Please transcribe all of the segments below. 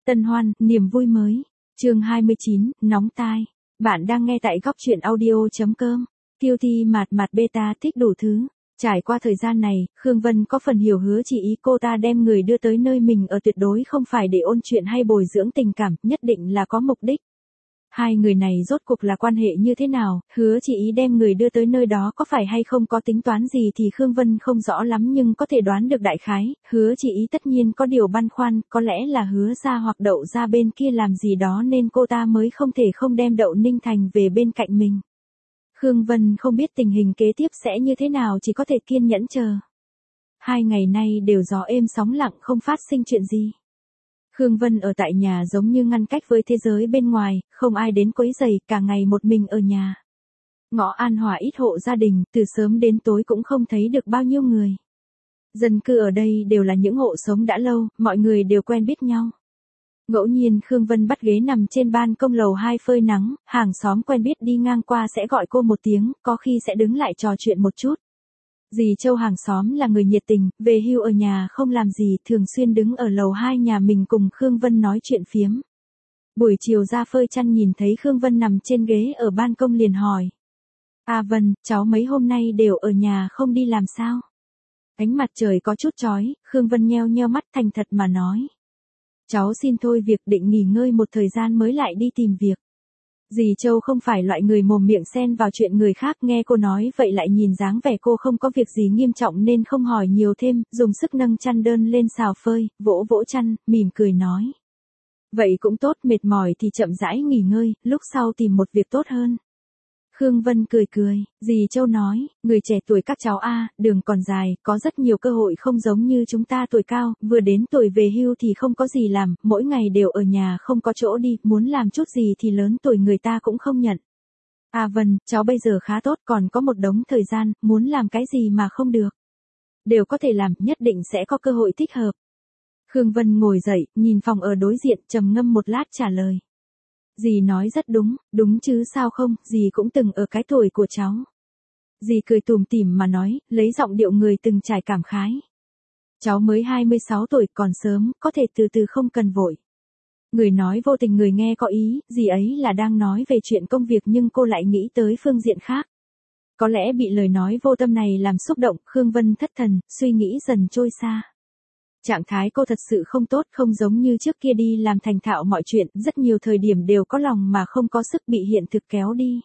Tân hoan, niềm vui mới. Chương 29, nóng tai. Bạn đang nghe tại góc truyện audio.com. Guilty mạt beta thích đủ thứ. Trải qua thời gian này, Khương Vân có phần hiểu Hứa Chỉ Ý, cô ta đem người đưa tới nơi mình ở tuyệt đối không phải để ôn chuyện hay bồi dưỡng tình cảm, nhất định là có mục đích. Hai người này rốt cuộc là quan hệ như thế nào, Hứa Chỉ Ý đem người đưa tới nơi đó có phải hay không có tính toán gì thì Khương Vân không rõ lắm nhưng có thể đoán được đại khái, Hứa Chỉ Ý tất nhiên có điều băn khoăn, có lẽ là Hứa ra hoặc Đậu ra bên kia làm gì đó nên cô ta mới không thể không đem Đậu Ninh Thành về bên cạnh mình. Khương Vân không biết tình hình kế tiếp sẽ như thế nào, chỉ có thể kiên nhẫn chờ. 2 ngày nay đều gió êm sóng lặng, không phát sinh chuyện gì. Khương Vân ở tại nhà giống như ngăn cách với thế giới bên ngoài, không ai đến quấy rầy, cả ngày một mình ở nhà. Ngõ An Hòa ít hộ gia đình, từ sớm đến tối cũng không thấy được bao nhiêu người. Dân cư ở đây đều là những hộ sống đã lâu, mọi người đều quen biết nhau. Ngẫu nhiên Khương Vân bắt ghế nằm trên ban công lầu 2 phơi nắng, hàng xóm quen biết đi ngang qua sẽ gọi cô một tiếng, có khi sẽ đứng lại trò chuyện một chút. Dì Châu hàng xóm là người nhiệt tình, về hưu ở nhà không làm gì, thường xuyên đứng ở lầu 2 nhà mình cùng Khương Vân nói chuyện phiếm. Buổi chiều ra phơi chăn nhìn thấy Khương Vân nằm trên ghế ở ban công liền hỏi. À Vân, cháu mấy hôm nay đều ở nhà không đi làm sao? Ánh mặt trời có chút chói, Khương Vân nheo nheo mắt thành thật mà nói. Cháu xin thôi việc, định nghỉ ngơi một thời gian mới lại đi tìm việc. Dì Châu không phải loại người mồm miệng xen vào chuyện người khác, nghe cô nói vậy lại nhìn dáng vẻ cô không có việc gì nghiêm trọng nên không hỏi nhiều thêm, dùng sức nâng chăn đơn lên xào phơi, vỗ vỗ chăn, mỉm cười nói. Vậy cũng tốt, mệt mỏi thì chậm rãi nghỉ ngơi, lúc sau tìm một việc tốt hơn. Khương Vân cười cười, dì Châu nói, người trẻ tuổi các cháu đường còn dài, có rất nhiều cơ hội không giống như chúng ta tuổi cao, vừa đến tuổi về hưu thì không có gì làm, mỗi ngày đều ở nhà không có chỗ đi, muốn làm chút gì thì lớn tuổi người ta cũng không nhận. À Vân, cháu bây giờ khá tốt, còn có một đống thời gian, muốn làm cái gì mà không được. Đều có thể làm, nhất định sẽ có cơ hội thích hợp. Khương Vân ngồi dậy, nhìn phòng ở đối diện, trầm ngâm một lát trả lời. Dì nói rất đúng, đúng chứ sao không, dì cũng từng ở cái tuổi của cháu. Dì cười tủm tỉm mà nói, lấy giọng điệu người từng trải cảm khái. Cháu mới 26 tuổi còn sớm, có thể từ từ không cần vội. Người nói vô tình người nghe có ý, dì ấy là đang nói về chuyện công việc nhưng cô lại nghĩ tới phương diện khác. Có lẽ bị lời nói vô tâm này làm xúc động, Khương Vân thất thần, suy nghĩ dần trôi xa. Trạng thái cô thật sự không tốt, không giống như trước kia đi làm thành thạo mọi chuyện, rất nhiều thời điểm đều có lòng mà không có sức, bị hiện thực kéo đi.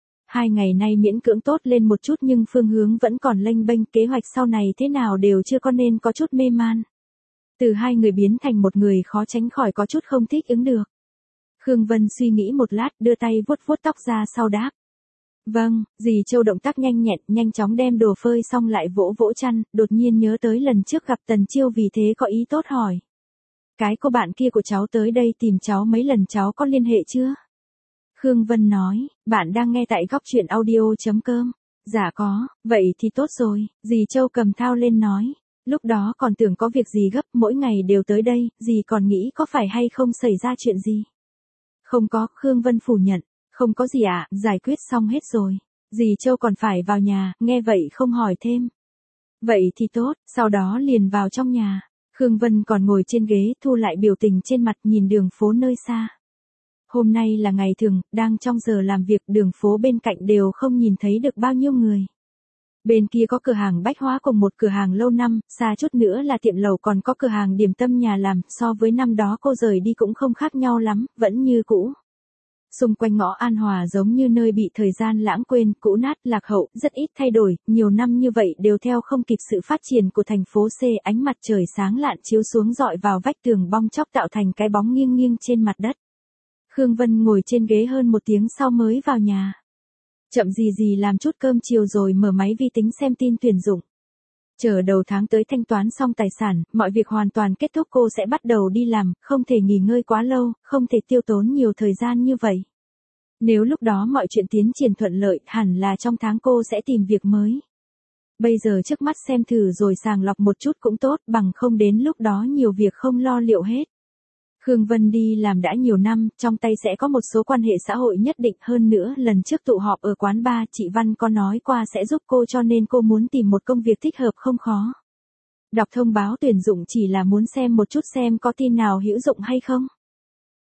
2 ngày nay miễn cưỡng tốt lên một chút nhưng phương hướng vẫn còn lênh bênh, kế hoạch sau này thế nào đều chưa có nên có chút mê man. Từ 2 người biến thành một người khó tránh khỏi có chút không thích ứng được. Khương Vân suy nghĩ một lát, đưa tay vuốt vuốt tóc ra sau đáp. Vâng, dì Châu động tác nhanh nhẹn, nhanh chóng đem đồ phơi xong lại vỗ vỗ chăn, đột nhiên nhớ tới lần trước gặp Tần Chiêu vì thế có ý tốt hỏi. Cái cô bạn kia của cháu tới đây tìm cháu mấy lần, cháu có liên hệ chưa? Khương Vân nói, bạn đang nghe tại góc truyện audio.com. Dạ có, vậy thì tốt rồi, dì Châu cầm thao lên nói. Lúc đó còn tưởng có việc gì gấp, mỗi ngày đều tới đây, dì còn nghĩ có phải hay không xảy ra chuyện gì. Không có, Khương Vân phủ nhận. Không có gì giải quyết xong hết rồi. Dì Châu còn phải vào nhà, nghe vậy không hỏi thêm. Vậy thì tốt, sau đó liền vào trong nhà. Khương Vân còn ngồi trên ghế, thu lại biểu tình trên mặt, nhìn đường phố nơi xa. Hôm nay là ngày thường, đang trong giờ làm việc, đường phố bên cạnh đều không nhìn thấy được bao nhiêu người. Bên kia có cửa hàng bách hóa cùng một cửa hàng lâu năm, xa chút nữa là tiệm lẩu, còn có cửa hàng điểm tâm nhà làm, so với năm đó cô rời đi cũng không khác nhau lắm, vẫn như cũ. Xung quanh ngõ An Hòa giống như nơi bị thời gian lãng quên, cũ nát, lạc hậu, rất ít thay đổi, nhiều năm như vậy đều theo không kịp sự phát triển của thành phố C, ánh mặt trời sáng lạn chiếu xuống dọi vào vách tường bong chóc tạo thành cái bóng nghiêng nghiêng trên mặt đất. Khương Vân ngồi trên ghế hơn 1 tiếng sau mới vào nhà. Chậm gì làm chút cơm chiều rồi mở máy vi tính xem tin tuyển dụng. Chờ đầu tháng tới thanh toán xong tài sản, mọi việc hoàn toàn kết thúc cô sẽ bắt đầu đi làm, không thể nghỉ ngơi quá lâu, không thể tiêu tốn nhiều thời gian như vậy. Nếu lúc đó mọi chuyện tiến triển thuận lợi, hẳn là trong tháng cô sẽ tìm việc mới. Bây giờ trước mắt xem thử rồi sàng lọc một chút cũng tốt, bằng không đến lúc đó nhiều việc không lo liệu hết. Khương Vân đi làm đã nhiều năm, trong tay sẽ có một số quan hệ xã hội nhất định, hơn nữa lần trước tụ họp ở quán bar, chị Văn có nói qua sẽ giúp cô cho nên cô muốn tìm một công việc thích hợp không khó. Đọc thông báo tuyển dụng chỉ là muốn xem một chút xem có tin nào hữu dụng hay không.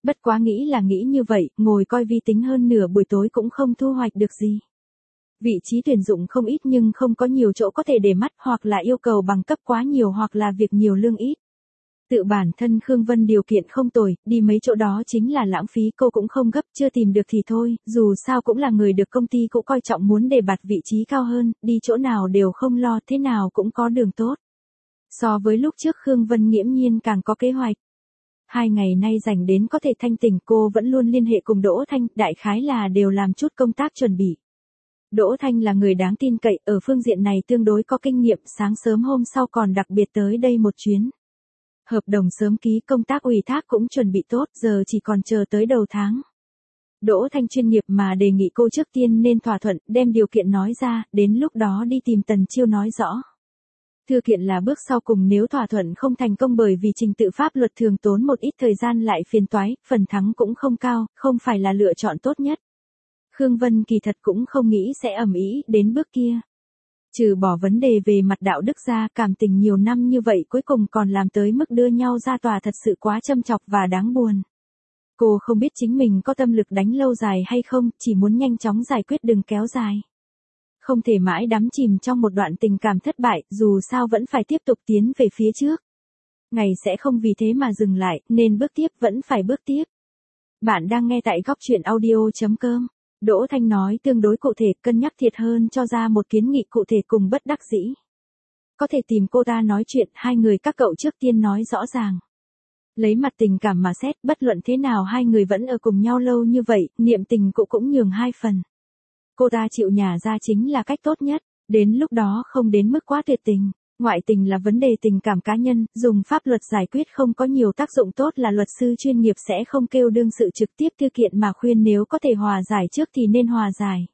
Bất quá nghĩ là nghĩ như vậy, ngồi coi vi tính hơn nửa buổi tối cũng không thu hoạch được gì. Vị trí tuyển dụng không ít nhưng không có nhiều chỗ có thể để mắt, hoặc là yêu cầu bằng cấp quá nhiều hoặc là việc nhiều lương ít. Tự bản thân Khương Vân điều kiện không tồi, đi mấy chỗ đó chính là lãng phí, cô cũng không gấp, chưa tìm được thì thôi, dù sao cũng là người được công ty cũng coi trọng, muốn đề bạt vị trí cao hơn, đi chỗ nào đều không lo, thế nào cũng có đường tốt. So với lúc trước Khương Vân nghiễm nhiên càng có kế hoạch. 2 ngày nay rảnh đến có thể thanh tỉnh, cô vẫn luôn liên hệ cùng Đỗ Thanh, đại khái là đều làm chút công tác chuẩn bị. Đỗ Thanh là người đáng tin cậy, ở phương diện này tương đối có kinh nghiệm, sáng sớm hôm sau còn đặc biệt tới đây một chuyến. Hợp đồng sớm ký, công tác ủy thác cũng chuẩn bị tốt, giờ chỉ còn chờ tới đầu tháng. Đỗ Thanh chuyên nghiệp mà đề nghị cô trước tiên nên thỏa thuận, đem điều kiện nói ra, đến lúc đó đi tìm Tần Chiêu nói rõ. Thư kiện là bước sau cùng, nếu thỏa thuận không thành công bởi vì trình tự pháp luật thường tốn một ít thời gian lại phiền toái, phần thắng cũng không cao, không phải là lựa chọn tốt nhất. Khương Vân kỳ thật cũng không nghĩ sẽ ầm ĩ đến bước kia. Trừ bỏ vấn đề về mặt đạo đức ra, cảm tình nhiều năm như vậy cuối cùng còn làm tới mức đưa nhau ra tòa thật sự quá châm chọc và đáng buồn. Cô không biết chính mình có tâm lực đánh lâu dài hay không, chỉ muốn nhanh chóng giải quyết đừng kéo dài. Không thể mãi đắm chìm trong một đoạn tình cảm thất bại, dù sao vẫn phải tiếp tục tiến về phía trước. Ngày sẽ không vì thế mà dừng lại, nên bước tiếp vẫn phải bước tiếp. Bạn đang nghe tại góc truyện audio.com. Đỗ Thanh nói tương đối cụ thể, cân nhắc thiệt hơn cho ra một kiến nghị cụ thể cùng bất đắc dĩ. Có thể tìm cô ta nói chuyện, hai người các cậu trước tiên nói rõ ràng. Lấy mặt tình cảm mà xét, bất luận thế nào hai người vẫn ở cùng nhau lâu như vậy, niệm tình cũng nhường 2 phần. Cô ta chịu nhả ra chính là cách tốt nhất, đến lúc đó không đến mức quá tuyệt tình. Ngoại tình là vấn đề tình cảm cá nhân, dùng pháp luật giải quyết không có nhiều tác dụng tốt, là luật sư chuyên nghiệp sẽ không kêu đương sự trực tiếp thư kiện mà khuyên nếu có thể hòa giải trước thì nên hòa giải.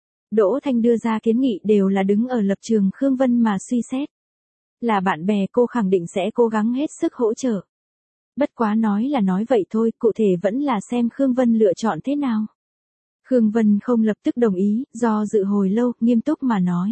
Đỗ Thanh đưa ra kiến nghị đều là đứng ở lập trường Khương Vân mà suy xét. Là bạn bè cô khẳng định sẽ cố gắng hết sức hỗ trợ. Bất quá nói là nói vậy thôi, cụ thể vẫn là xem Khương Vân lựa chọn thế nào. Khương Vân không lập tức đồng ý, do dự hồi lâu, nghiêm túc mà nói.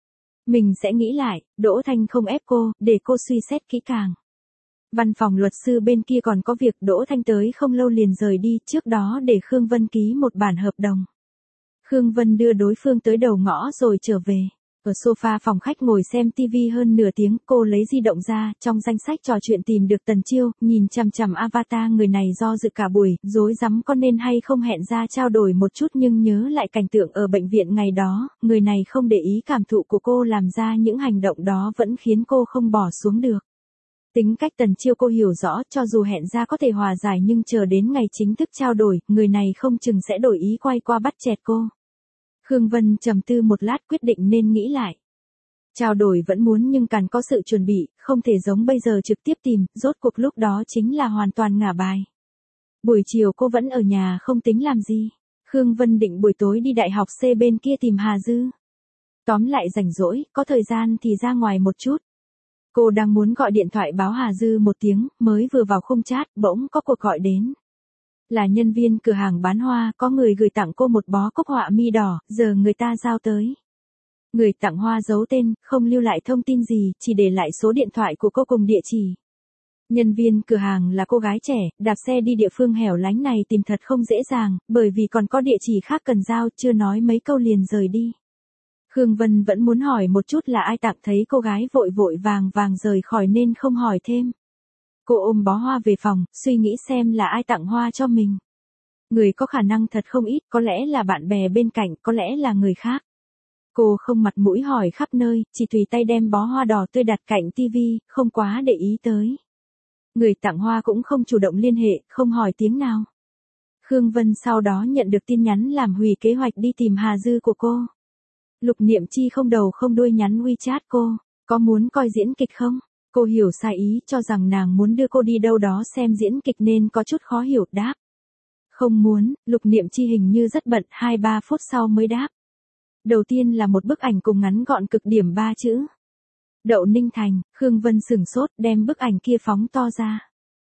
Mình sẽ nghĩ lại, Đỗ Thanh không ép cô, để cô suy xét kỹ càng. Văn phòng luật sư bên kia còn có việc, Đỗ Thanh tới không lâu liền rời đi, trước đó để Khương Vân ký một bản hợp đồng. Khương Vân đưa đối phương tới đầu ngõ rồi trở về. Ở sofa phòng khách ngồi xem TV hơn nửa tiếng, cô lấy di động ra, trong danh sách trò chuyện tìm được Tần Chiêu, nhìn chằm chằm avatar người này do dự cả buổi, rối rắm có nên hay không hẹn ra trao đổi một chút, nhưng nhớ lại cảnh tượng ở bệnh viện ngày đó, người này không để ý cảm thụ của cô, làm ra những hành động đó vẫn khiến cô không bỏ xuống được. Tính cách Tần Chiêu cô hiểu rõ, cho dù hẹn ra có thể hòa giải nhưng chờ đến ngày chính thức trao đổi, người này không chừng sẽ đổi ý quay qua bắt chẹt cô. Khương Vân trầm tư một lát quyết định nên nghĩ lại. Trao đổi vẫn muốn nhưng cần có sự chuẩn bị, không thể giống bây giờ trực tiếp tìm, rốt cuộc lúc đó chính là hoàn toàn ngả bài. Buổi chiều cô vẫn ở nhà không tính làm gì. Khương Vân định buổi tối đi đại học C bên kia tìm Hà Dư. Tóm lại rảnh rỗi, có thời gian thì ra ngoài một chút. Cô đang muốn gọi điện thoại báo Hà Dư một tiếng, mới vừa vào khung chat, bỗng có cuộc gọi đến. Là nhân viên cửa hàng bán hoa, có người gửi tặng cô một bó cúc họa mi đỏ, giờ người ta giao tới. Người tặng hoa giấu tên, không lưu lại thông tin gì, chỉ để lại số điện thoại của cô cùng địa chỉ. Nhân viên cửa hàng là cô gái trẻ, đạp xe đi địa phương hẻo lánh này tìm thật không dễ dàng, bởi vì còn có địa chỉ khác cần giao, chưa nói mấy câu liền rời đi. Khương Vân vẫn muốn hỏi một chút là ai tặng, thấy cô gái vội vội vàng rời khỏi nên không hỏi thêm. Cô ôm bó hoa về phòng, suy nghĩ xem là ai tặng hoa cho mình. Người có khả năng thật không ít, có lẽ là bạn bè bên cạnh, có lẽ là người khác. Cô không mặt mũi hỏi khắp nơi, chỉ tùy tay đem bó hoa đỏ tươi đặt cạnh tivi, không quá để ý tới. Người tặng hoa cũng không chủ động liên hệ, không hỏi tiếng nào. Khương Vân sau đó nhận được tin nhắn làm hủy kế hoạch đi tìm Hà Dư của cô. Lục Niệm Chi không đầu không đuôi nhắn WeChat cô, có muốn coi diễn kịch không? Cô hiểu sai ý, cho rằng nàng muốn đưa cô đi đâu đó xem diễn kịch nên có chút khó hiểu, đáp. Không muốn, Lục Niệm Chi hình như rất bận, 2-3 phút sau mới đáp. Đầu tiên là một bức ảnh cùng ngắn gọn cực điểm 3 chữ. Đậu Ninh Thành, Khương Vân sửng sốt, đem bức ảnh kia phóng to ra.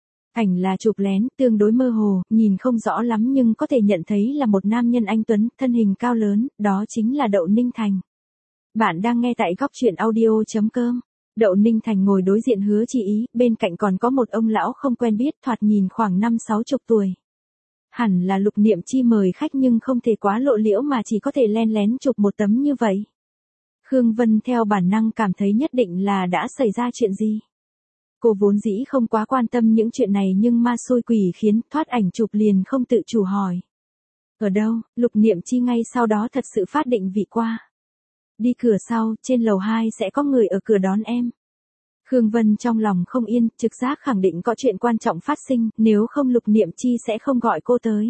Ảnh là chụp lén, tương đối mơ hồ, nhìn không rõ lắm nhưng có thể nhận thấy là một nam nhân anh tuấn, thân hình cao lớn, đó chính là Đậu Ninh Thành. Bạn đang nghe tại góc truyện audio.com. Đậu Ninh Thành ngồi đối diện Hứa Chi Ý, bên cạnh còn có một ông lão không quen biết, thoạt nhìn khoảng 50-60 tuổi. hẳn là Lục Niệm Chi mời khách nhưng không thể quá lộ liễu mà chỉ có thể len lén chụp một tấm như vậy. Khương Vân theo bản năng cảm thấy nhất định là đã xảy ra chuyện gì. Cô vốn dĩ không quá quan tâm những chuyện này nhưng ma xui quỷ khiến thoát ảnh chụp liền không tự chủ hỏi. Ở đâu? Lục Niệm Chi ngay sau đó thật sự phát định vị qua. Đi cửa sau, trên lầu 2 sẽ có người ở cửa đón em. Khương Vân trong lòng không yên, trực giác khẳng định có chuyện quan trọng phát sinh, nếu không Lục Niệm Chi sẽ không gọi cô tới.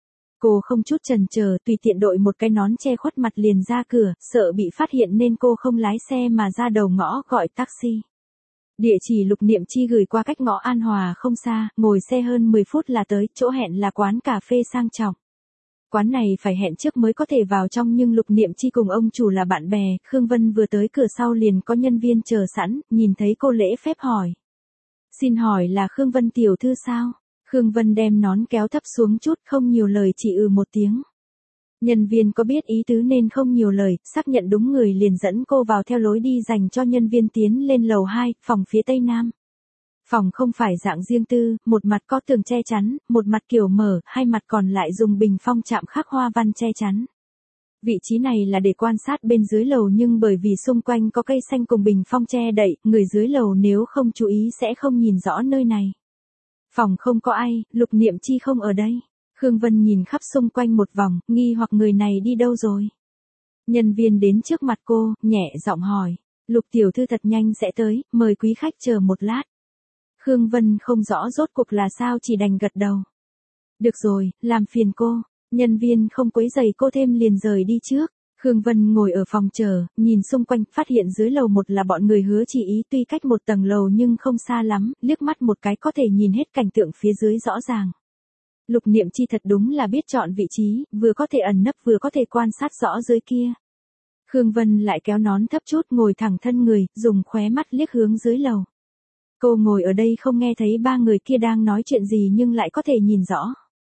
Cô không chút chần chờ, tùy tiện đội một cái nón che khuất mặt liền ra cửa, sợ bị phát hiện nên cô không lái xe mà ra đầu ngõ gọi taxi. Địa chỉ Lục Niệm Chi gửi qua cách ngõ An Hòa không xa, ngồi xe hơn 10 phút là tới, chỗ hẹn là quán cà phê sang trọng. Quán này phải hẹn trước mới có thể vào trong nhưng Lục Niệm Chi cùng ông chủ là bạn bè, Khương Vân vừa tới cửa sau liền có nhân viên chờ sẵn, nhìn thấy cô lễ phép hỏi. Xin hỏi là Khương Vân tiểu thư sao? Khương Vân đem nón kéo thấp xuống chút không nhiều lời chỉ một tiếng. Nhân viên có biết ý tứ nên không nhiều lời, xác nhận đúng người liền dẫn cô vào theo lối đi dành cho nhân viên tiến lên lầu 2, phòng phía tây nam. Phòng không phải dạng riêng tư, một mặt có tường che chắn, một mặt kiểu mở, hai mặt còn lại dùng bình phong chạm khắc hoa văn che chắn. Vị trí này là để quan sát bên dưới lầu nhưng bởi vì xung quanh có cây xanh cùng bình phong che đậy, người dưới lầu nếu không chú ý sẽ không nhìn rõ nơi này. Phòng không có ai, Lục Niệm Chi không ở đây. Khương Vân nhìn khắp xung quanh một vòng, nghi hoặc người này đi đâu rồi. Nhân viên đến trước mặt cô, nhẹ giọng hỏi. Lục tiểu thư thật nhanh sẽ tới, mời quý khách chờ một lát. Khương Vân không rõ rốt cuộc là sao chỉ đành gật đầu. Được rồi, làm phiền cô. Nhân viên không quấy rầy cô thêm liền rời đi trước. Khương Vân ngồi ở phòng chờ, nhìn xung quanh, phát hiện dưới lầu một là bọn người Hứa Chỉ Ý tuy cách một tầng lầu nhưng không xa lắm, liếc mắt một cái có thể nhìn hết cảnh tượng phía dưới rõ ràng. Lục Niệm Chi thật đúng là biết chọn vị trí, vừa có thể ẩn nấp vừa có thể quan sát rõ dưới kia. Khương Vân lại kéo nón thấp chút ngồi thẳng thân người, dùng khóe mắt liếc hướng dưới lầu. Cô ngồi ở đây không nghe thấy ba người kia đang nói chuyện gì nhưng lại có thể nhìn rõ.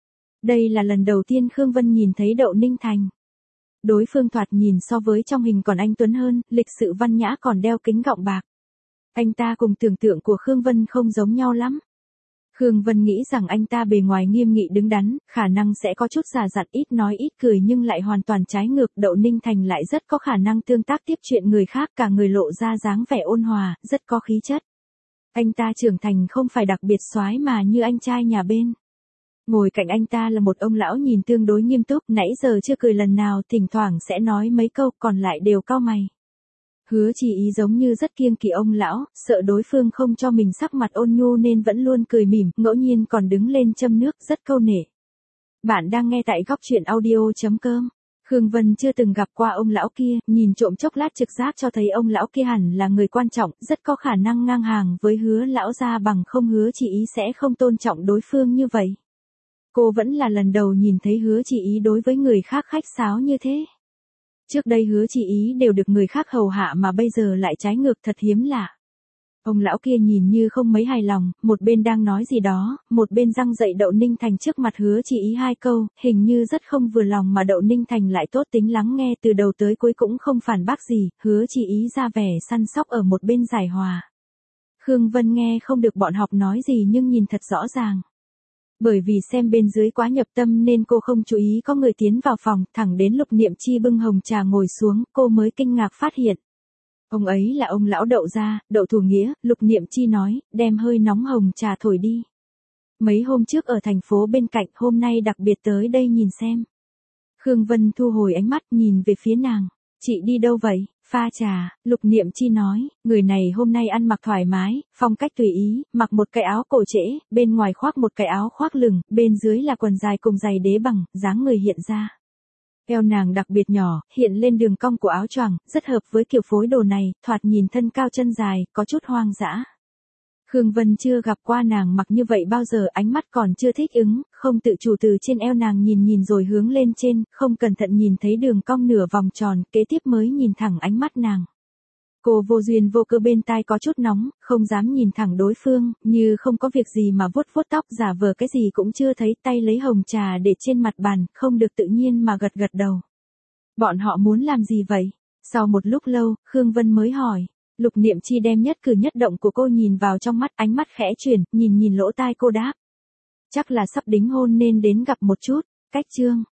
Đây là lần đầu tiên Khương Vân nhìn thấy Đậu Ninh Thành. Đối phương thoạt nhìn so với trong hình còn anh tuấn hơn, lịch sự văn nhã còn đeo kính gọng bạc. Anh ta cùng tưởng tượng của Khương Vân không giống nhau lắm. Khương Vân nghĩ rằng anh ta bề ngoài nghiêm nghị đứng đắn, khả năng sẽ có chút già dặn ít nói ít cười nhưng lại hoàn toàn trái ngược. Đậu Ninh Thành lại rất có khả năng tương tác tiếp chuyện người khác, cả người lộ ra dáng vẻ ôn hòa, rất có khí chất. Anh ta trưởng thành không phải đặc biệt soái mà như anh trai nhà bên. Ngồi cạnh anh ta là một ông lão nhìn tương đối nghiêm túc, nãy giờ chưa cười lần nào, thỉnh thoảng sẽ nói mấy câu, còn lại đều cau mày. Hứa Chỉ Ý giống như rất kiêng kỵ ông lão, sợ đối phương không cho mình sắc mặt ôn nhu nên vẫn luôn cười mỉm, ngẫu nhiên còn đứng lên châm nước, rất câu nể. Bạn đang nghe tại góc truyện audio.com. Khương Vân chưa từng gặp qua ông lão kia, nhìn trộm chốc lát trực giác cho thấy ông lão kia hẳn là người quan trọng, rất có khả năng ngang hàng với Hứa lão gia, bằng không Hứa Chỉ Ý sẽ không tôn trọng đối phương như vậy. Cô vẫn là lần đầu nhìn thấy Hứa Chỉ Ý đối với người khác khách sáo như thế. Trước đây Hứa Chỉ Ý đều được người khác hầu hạ mà bây giờ lại trái ngược, thật hiếm lạ. Ông lão kia nhìn như không mấy hài lòng, một bên đang nói gì đó, một bên răng dậy Đậu Ninh Thành trước mặt Hứa Chỉ Ý hai câu, hình như rất không vừa lòng mà Đậu Ninh Thành lại tốt tính lắng nghe từ đầu tới cuối cũng không phản bác gì, Hứa Chỉ Ý ra vẻ săn sóc ở một bên giải hòa. Khương Vân nghe không được bọn học nói gì nhưng nhìn thật rõ ràng. Bởi vì xem bên dưới quá nhập tâm nên cô không chú ý có người tiến vào phòng, thẳng đến Lục Niệm Chi bưng hồng trà ngồi xuống, cô mới kinh ngạc phát hiện. Ông ấy là ông lão Đậu gia, Đậu Thủ Nghĩa. Lục Niệm Chi nói, đem hơi nóng hồng trà thổi đi. Mấy hôm trước ở thành phố bên cạnh, hôm nay đặc biệt tới đây nhìn xem. Khương Vân thu hồi ánh mắt nhìn về phía nàng. Chị đi đâu vậy? Pha trà. Lục Niệm Chi nói, người này hôm nay ăn mặc thoải mái, phong cách tùy ý, mặc một cái áo cổ trễ, bên ngoài khoác một cái áo khoác lửng, bên dưới là quần dài cùng giày đế bằng, dáng người hiện ra. Eo nàng đặc biệt nhỏ, hiện lên đường cong của áo choàng, rất hợp với kiểu phối đồ này, thoạt nhìn thân cao chân dài, có chút hoang dã. Khương Vân chưa gặp qua nàng mặc như vậy bao giờ, ánh mắt còn chưa thích ứng, không tự chủ từ trên eo nàng nhìn rồi hướng lên trên, không cẩn thận nhìn thấy đường cong nửa vòng tròn, kế tiếp mới nhìn thẳng ánh mắt nàng. Cô vô duyên vô cớ bên tai có chút nóng, không dám nhìn thẳng đối phương, như không có việc gì mà vuốt vuốt tóc, giả vờ cái gì cũng chưa thấy, tay lấy hồng trà để trên mặt bàn, không được tự nhiên mà gật gật đầu. Bọn họ muốn làm gì vậy? Sau một lúc lâu, Khương Vân mới hỏi. Lục Niệm Chi đem nhất cử nhất động của cô nhìn vào trong mắt, ánh mắt khẽ chuyển, nhìn lỗ tai cô đáp. chắc là sắp đính hôn nên đến gặp một chút, cách chương.